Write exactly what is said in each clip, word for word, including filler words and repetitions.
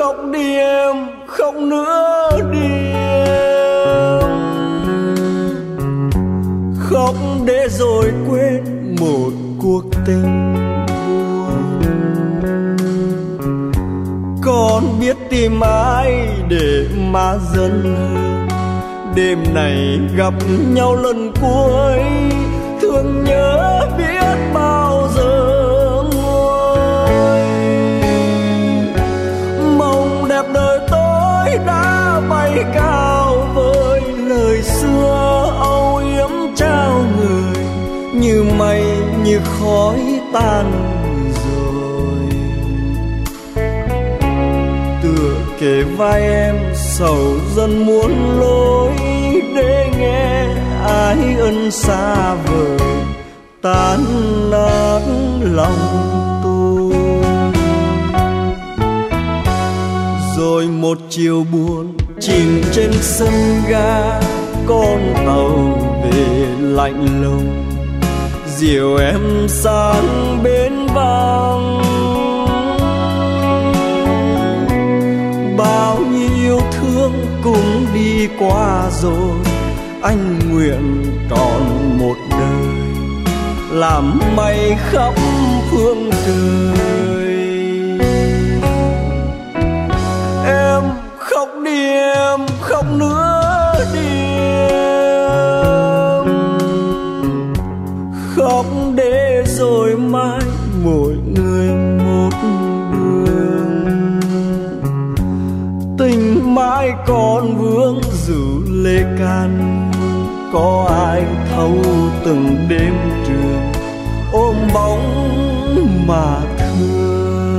khóc đi em, khóc nữa đi em, khóc để rồi quên một cuộc tình buồn. Con biết tìm ai để mà dần hơn, đêm này gặp nhau lần cuối, thương nhớ biết bao giờ ngồi. Mộng đẹp đời tôi đã bay cao với lời xưa âu yếm trao người, như mây như khói tan rồi. Tựa kề vai em sầu dần muốn lối, để nghe ai ân xa vời tan nát lòng tôi. Rồi một chiều buồn chìm trên sân ga, con tàu về lạnh lùng, dìu em sang bến vắng. Bao nhiêu yêu thương cũng đi qua rồi, anh nguyện còn một đời làm mây khắp phương trời. Em khóc đi em, khóc nữa đi em, khóc để rồi mai mỗi người một đường. Tình mãi còn vương dù lê can, có ai thấu từng đêm trường ôm bóng mà thương.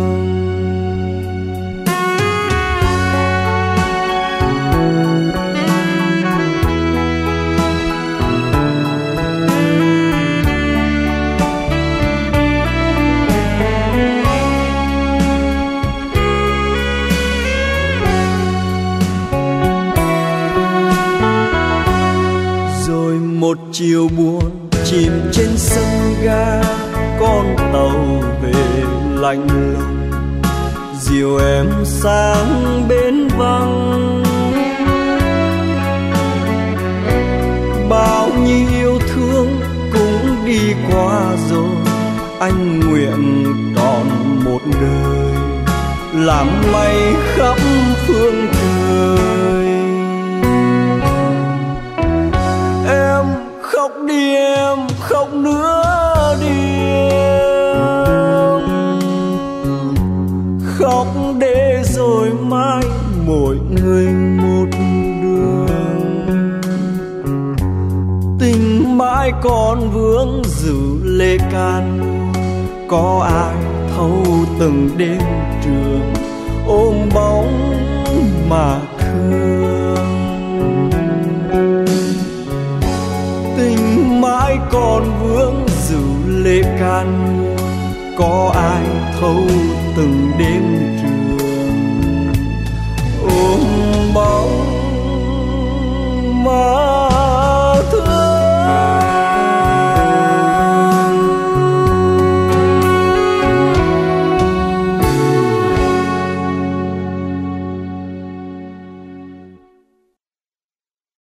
Một chiều buồn chìm trên sân ga, con tàu về lạnh lùng, dìu em sang bến vắng. Bao nhiêu yêu thương cũng đi qua rồi, anh nguyện còn một đời làm mây khắp phương trời. Em khóc đi em, khóc nữa đi em, khóc để rồi mai mỗi người một đường. Tình mãi còn vương dù lê can, có ai thấu từng đêm trường